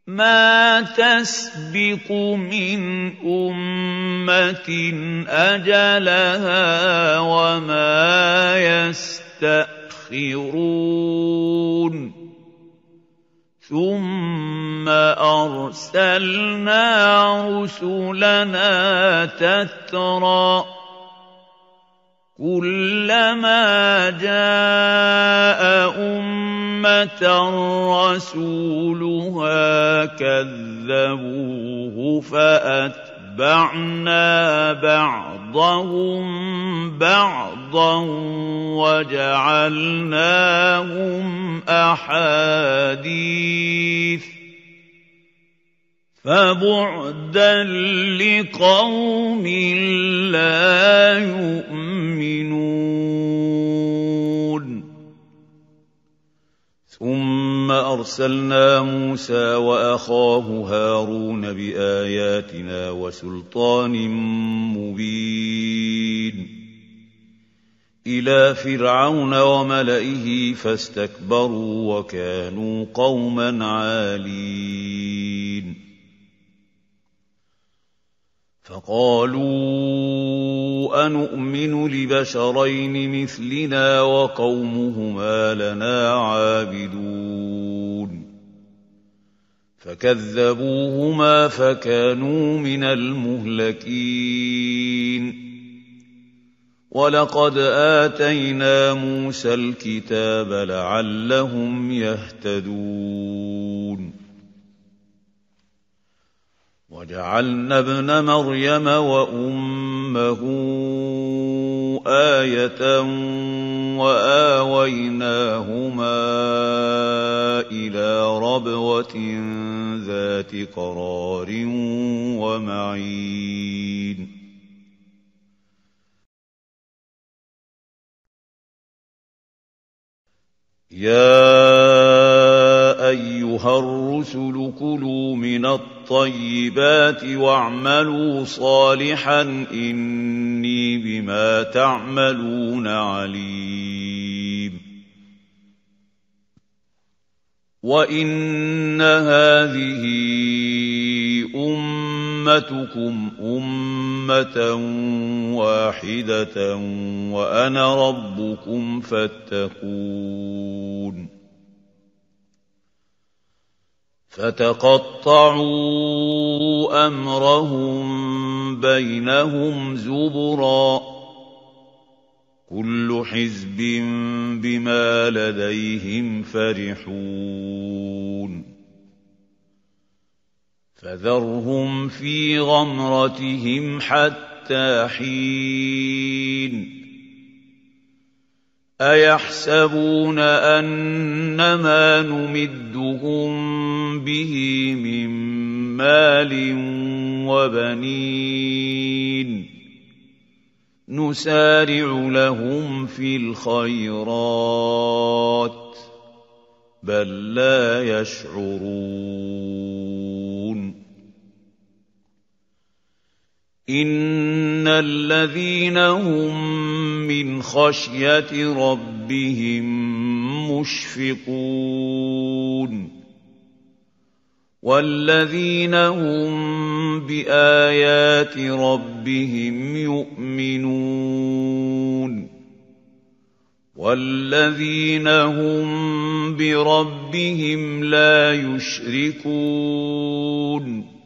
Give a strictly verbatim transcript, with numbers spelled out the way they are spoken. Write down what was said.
مَا تَسْبِقُ مِنْ أُمَّةٍ أَجَلَهَا وَمَا يَسْتَأْخِرُونَ ثُمَّ أَرْسَلْنَا رُسُلَنَا تَتْرَىٰ كُلَّمَا جَاءَ أُمَّةً رَّسُولُهَا كَذَّبُوهُ فَأَتْبَعْنَا بَعْضَهُم بَعْضًا وَجَعَلْنَاهُمْ أَحَادِيثَ فَبُعْدًا لِّقَوْمٍ لَّا يُؤْمِنُونَ ثُمَّ أَرْسَلْنَا مُوسَىٰ وَأَخَاهُ هَارُونَ بِآيَاتِنَا وَسُلْطَانٍ مُّبِينٍ إِلَىٰ فِرْعَوْنَ وَمَلَئِهِ فَاسْتَكْبَرُوا وَكَانُوا قَوْمًا عَالِينَ فَقَالُوا أَنُؤْمِنُ لِبَشَرَيْنِ مِثْلِنَا وَقَوْمُهُمَا لَنَا عَابِدُونَ فَكَذَّبُوهُمَا فَكَانُوا مِنَ الْمُهْلَكِينَ وَلَقَدْ آتَيْنَا مُوسَى الْكِتَابَ لَعَلَّهُمْ يَهْتَدُونَ وَجَعَلْنَا ابْنَ مَرْيَمَ وَأُمَّهُ آيَةً وَآوَيْنَاهُمَا إِلَىٰ رَبْوَةٍ ذَاتِ قَرَارٍ وَمَعِينٍ يَا أَيُّهَا الرُّسُلُ كُلُوا مِنَ الطَّيِّبَاتِ وَاعْمَلُوا صَالِحًا إِنِّي بِمَا تَعْمَلُونَ عَلِيمٌ وَإِنَّ هَٰذِهِ أُمَّتُكُمْ أُمَّةً وَاحِدَةً وَأَنَا رَبُّكُمْ فَاتَّقُونِ فَتَقَطَّعُوا أَمْرَهُم بَيْنَهُمْ زُبُرًا كُلُّ حِزْبٍ بِمَا لَدَيْهِمْ فَرِحُونَ فَذَرْهُمْ فِي غَمْرَتِهِمْ حَتَّىٰ حِينٍ أَيَحْسَبُونَ أَنَّمَا نُمِدُّهُم بِهِ مِن مَّالٍ وَبَنِينَ نُسَارِعُ لَهُمْ فِي الْخَيْرَاتِ بَل لَّا يَشْعُرُونَ إِنَّ الَّذِينَ هُم مِّنْ خَشْيَةِ رَبِّهِم مُّشْفِقُونَ وَالَّذِينَ هُم بِآيَاتِ رَبِّهِمْ يُؤْمِنُونَ وَالَّذِينَ هُم بِرَبِّهِمْ لَا يُشْرِكُونَ